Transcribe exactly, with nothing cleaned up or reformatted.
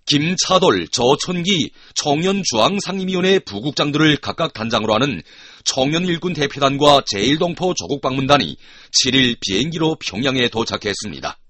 김차돌, 저천기 청년주황상임위원회 부국장들을 각각 단장으로 하는 청년일군 대표단과 제일동포 조국방문단이 칠 일 비행기로 평양에 도착했습니다.